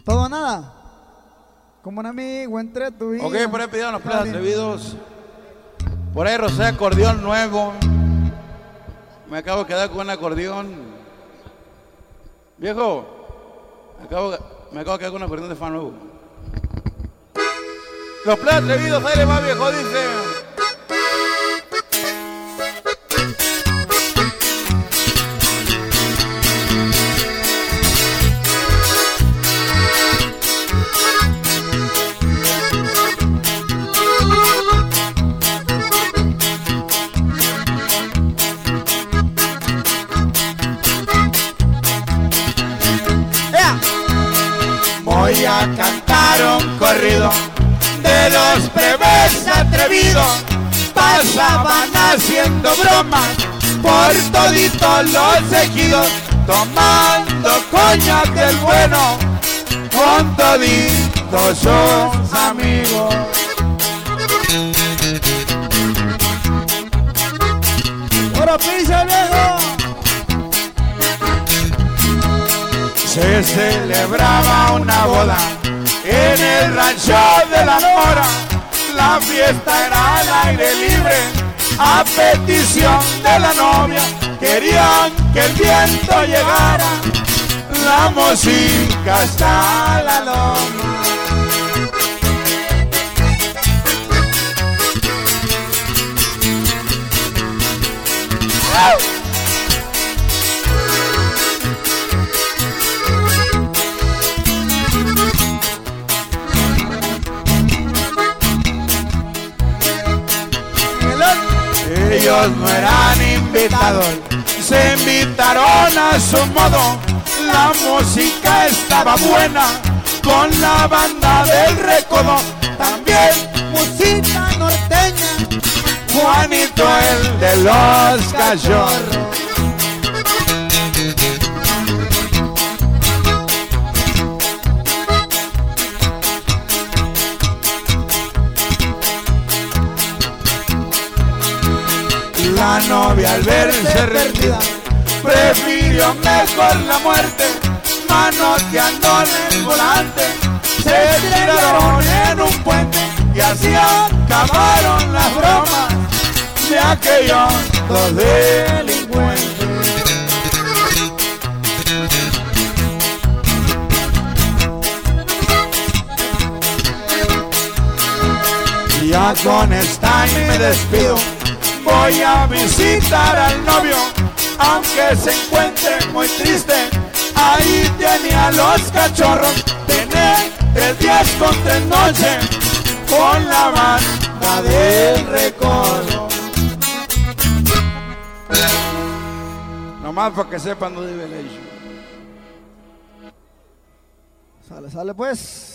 Todo o nada. Como un amigo entre tu vida. Ok, por ahí pidieron los Plebes Atrevidos. Por ahí Rosé acordeón nuevo. Me acabo de quedar con un acordeón. Viejo, me acabo de quedar con un acordeón de fan nuevo. Los Plebes Atrevidos, ahí le va, viejo, dice. Voy a cantar un corrido de los plebes atrevidos. Pasaban haciendo bromas por toditos los ejidos, tomando coñac del bueno con toditos sus amigos. ¡Oro pisa, viejo! Se celebraba una boda en el rancho de la Mora. La fiesta era al aire libre, a petición de la novia. Querían que el viento llegara, la música hasta la loma. Ellos no eran invitados, se invitaron a su modo. La música estaba buena con la banda del Recodo. También Música norteña. Juanito el de los cachorros. La novia al verse perdida prefirió mejor la muerte. Manoteando en el volante se tiraron en un puente y así acabaron las bromas de aquellos dos delincuentes. Ya con esta me despido. Voy a visitar al novio, aunque se encuentre muy triste. Ahí tenía los cachorros, tenía 3 días con 3 noches, con la banda del Recodo. Nomás para que sepan dónde vive el hecho. Sale pues.